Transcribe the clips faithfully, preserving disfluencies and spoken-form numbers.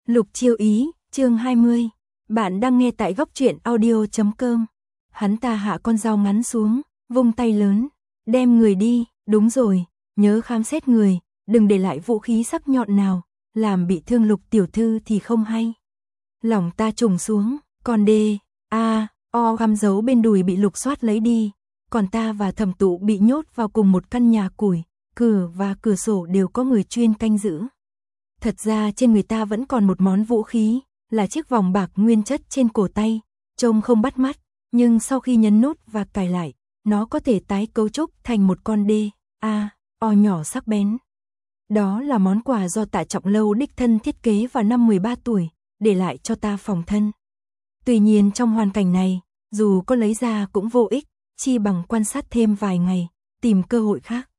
Lục Chiêu Ý, chương hai mươi. Bạn đang nghe tại góc truyện audio chấm com. Hắn ta hạ con dao ngắn xuống, vung tay lớn, đem người đi, đúng rồi, nhớ khám xét người, đừng để lại vũ khí sắc nhọn nào, làm bị thương Lục tiểu thư thì không hay. Lòng ta trùng xuống, còn đê, a, o găm giấu bên đùi bị lục soát lấy đi, còn ta và Thẩm Tụ bị nhốt vào cùng một căn nhà củi, cửa và cửa sổ đều có người chuyên canh giữ. Thật ra trên người ta vẫn còn một món vũ khí, là chiếc vòng bạc nguyên chất trên cổ tay, trông không bắt mắt, nhưng sau khi nhấn nút và cài lại, nó có thể tái cấu trúc thành một con đê, a, o nhỏ sắc bén. Đó là món quà do Tạ Trọng Lâu đích thân thiết kế vào năm mười ba tuổi, để lại cho ta phòng thân. Tuy nhiên trong hoàn cảnh này, dù có lấy ra cũng vô ích, chi bằng quan sát thêm vài ngày, tìm cơ hội khác.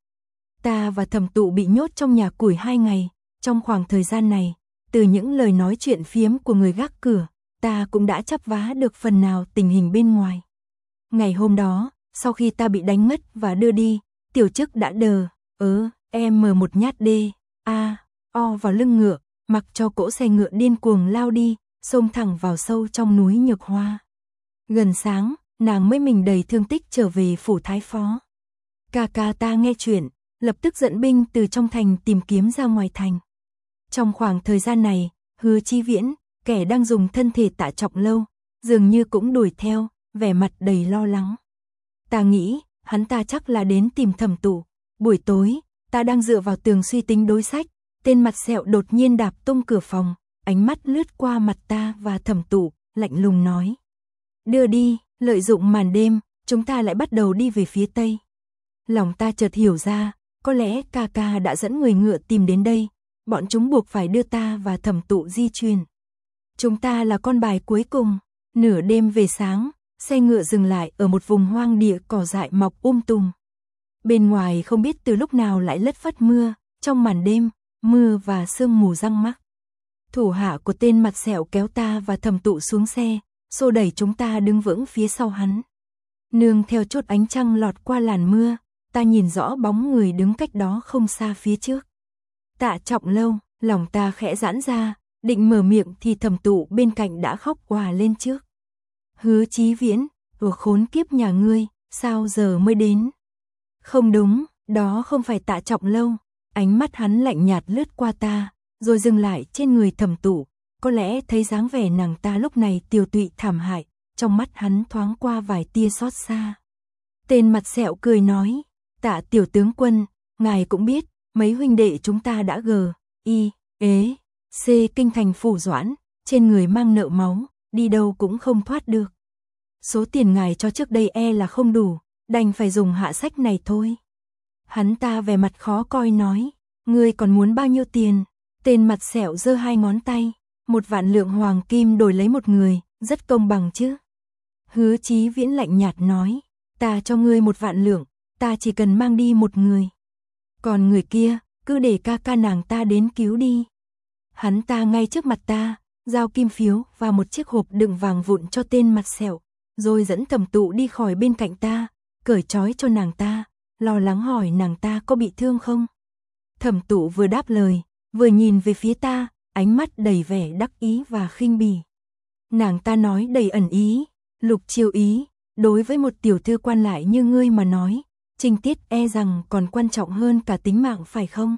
Ta và Thẩm Tụ bị nhốt trong nhà củi hai ngày. Trong khoảng thời gian này, từ những lời nói chuyện phiếm của người gác cửa, ta cũng đã chắp vá được phần nào tình hình bên ngoài. Ngày hôm đó, sau khi ta bị đánh ngất và đưa đi, tiểu chức đã đờ, ớ, em mờ một nhát đê, a, o vào lưng ngựa, mặc cho cỗ xe ngựa điên cuồng lao đi, xông thẳng vào sâu trong núi Nhược Hoa. Gần sáng, nàng mới mình đầy thương tích trở về phủ thái phó. Ca ca ta nghe chuyện, lập tức dẫn binh từ trong thành tìm kiếm ra ngoài thành. Trong khoảng thời gian này, Hứa Chí Viễn, kẻ đang dùng thân thể Tạ Trọng Lâu, dường như cũng đuổi theo, vẻ mặt đầy lo lắng. Ta nghĩ, hắn ta chắc là đến tìm Thẩm Tụ. Buổi tối, ta đang dựa vào tường suy tính đối sách, tên mặt sẹo đột nhiên đạp tung cửa phòng, ánh mắt lướt qua mặt ta và Thẩm Tụ, lạnh lùng nói: "Đưa đi." Lợi dụng màn đêm, chúng ta lại bắt đầu đi về phía tây. Lòng ta chợt hiểu ra, có lẽ ca ca đã dẫn người ngựa tìm đến đây, bọn chúng buộc phải đưa ta và Thẩm Tụ di chuyển. Chúng ta là con bài cuối cùng. Nửa đêm về sáng, xe ngựa dừng lại ở một vùng hoang địa cỏ dại mọc um tùm. Bên ngoài không biết từ lúc nào lại lất phất mưa, trong màn đêm, mưa và sương mù răng mắc. Thủ hạ của tên mặt sẹo kéo ta và Thẩm Tụ xuống xe, xô đẩy chúng ta đứng vững phía sau hắn. Nương theo chút ánh trăng lọt qua làn mưa, ta nhìn rõ bóng người đứng cách đó không xa phía trước. Tạ Trọng Lâu, lòng ta khẽ giãn ra, định mở miệng thì Thẩm Tụ bên cạnh đã khóc òa lên trước. Hứa Chí Viễn, vừa khốn kiếp nhà ngươi, sao giờ mới đến? Không đúng, đó không phải Tạ Trọng Lâu. Ánh mắt hắn lạnh nhạt lướt qua ta, rồi dừng lại trên người Thẩm Tụ. Có lẽ thấy dáng vẻ nàng ta lúc này tiều tụy thảm hại, trong mắt hắn thoáng qua vài tia xót xa. Tên mặt sẹo cười nói: "Tạ tiểu tướng quân, ngài cũng biết, mấy huynh đệ chúng ta đã gờ, y, ế, c kinh thành phủ doãn, trên người mang nợ máu, đi đâu cũng không thoát được. Số tiền ngài cho trước đây e là không đủ, đành phải dùng hạ sách này thôi." Hắn ta vẻ mặt khó coi nói: "Ngươi còn muốn bao nhiêu tiền?" Tên mặt sẹo giơ hai ngón tay: "Một vạn lượng hoàng kim đổi lấy một người, rất công bằng chứ?" Hứa Chí Viễn lạnh nhạt nói: "Ta cho ngươi một vạn lượng, ta chỉ cần mang đi một người. Còn người kia, cứ để ca ca nàng ta đến cứu đi." Hắn ta ngay trước mặt ta, giao kim phiếu và một chiếc hộp đựng vàng vụn cho tên mặt sẹo, rồi dẫn Thẩm Tụ đi khỏi bên cạnh ta, cởi trói cho nàng ta, lo lắng hỏi nàng ta có bị thương không. Thẩm Tụ vừa đáp lời, vừa nhìn về phía ta, ánh mắt đầy vẻ đắc ý và khinh bỉ. Nàng ta nói đầy ẩn ý: "Lục Chiêu Ý, đối với một tiểu thư quan lại như ngươi mà nói, trinh tiết e rằng còn quan trọng hơn cả tính mạng phải không?"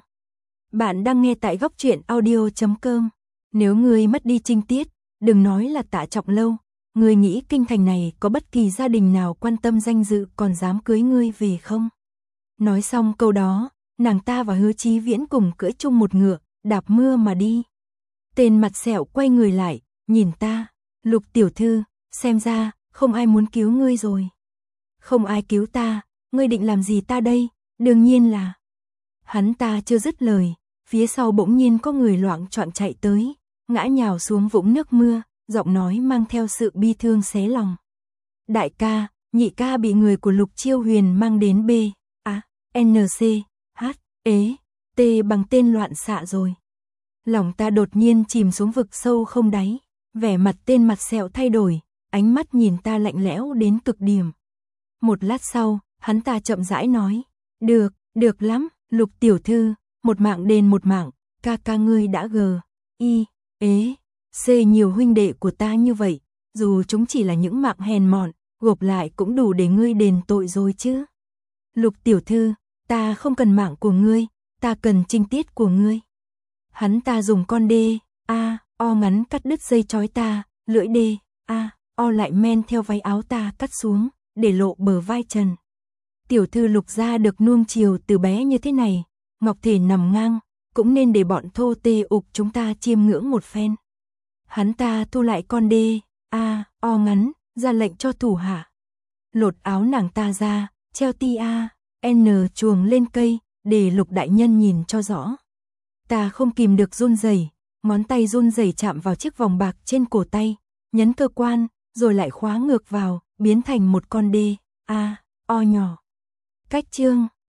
Bạn đang nghe tại góc truyện audio chấm com. Nếu ngươi mất đi trinh tiết, đừng nói là Tạ Trọng Lâu, ngươi nghĩ kinh thành này có bất kỳ gia đình nào quan tâm danh dự còn dám cưới ngươi về không? Nói xong câu đó, nàng ta và Hứa Chí Viễn cùng cưỡi chung một ngựa, đạp mưa mà đi. Tên mặt sẹo quay người lại, nhìn ta: "Lục tiểu thư, xem ra không ai muốn cứu ngươi rồi." "Không ai cứu ta, ngươi định làm gì ta đây?" "Đương nhiên là..." Hắn ta chưa dứt lời, phía sau bỗng nhiên có người loạng choạng chạy tới, ngã nhào xuống vũng nước mưa, giọng nói mang theo sự bi thương xé lòng: "Đại ca, nhị ca bị người của Lục Chiêu Huyền mang đến B, A, N C, H, ế, T bằng tên loạn xạ rồi." Lòng ta đột nhiên chìm xuống vực sâu không đáy, vẻ mặt tên mặt sẹo thay đổi, ánh mắt nhìn ta lạnh lẽo đến cực điểm. Một lát sau, hắn ta chậm rãi nói: "Được, được lắm, Lục tiểu thư, một mạng đền một mạng, ca ca ngươi đã gờ, y, ế, C nhiều huynh đệ của ta như vậy, dù chúng chỉ là những mạng hèn mọn, gộp lại cũng đủ để ngươi đền tội rồi chứ. Lục tiểu thư, ta không cần mạng của ngươi, ta cần trinh tiết của ngươi. Hắn ta dùng con đê, a, o ngắn cắt đứt dây trói ta, lưỡi đê, a, o lại men theo váy áo ta cắt xuống, để lộ bờ vai trần. Tiểu thư Lục gia được nuông chiều từ bé như thế này, ngọc thể nằm ngang, cũng nên để bọn thô tê ục chúng ta chiêm ngưỡng một phen. Hắn ta thu lại con đê, a, o ngắn, ra lệnh cho thủ hạ. Lột áo nàng ta ra, treo ti a, n chuồng lên cây, để Lục đại nhân nhìn cho rõ. Ta không kìm được run rẩy, ngón tay run rẩy chạm vào chiếc vòng bạc trên cổ tay, nhấn cơ quan, rồi lại khóa ngược vào, biến thành một con đê, a, o nhỏ. Cách chương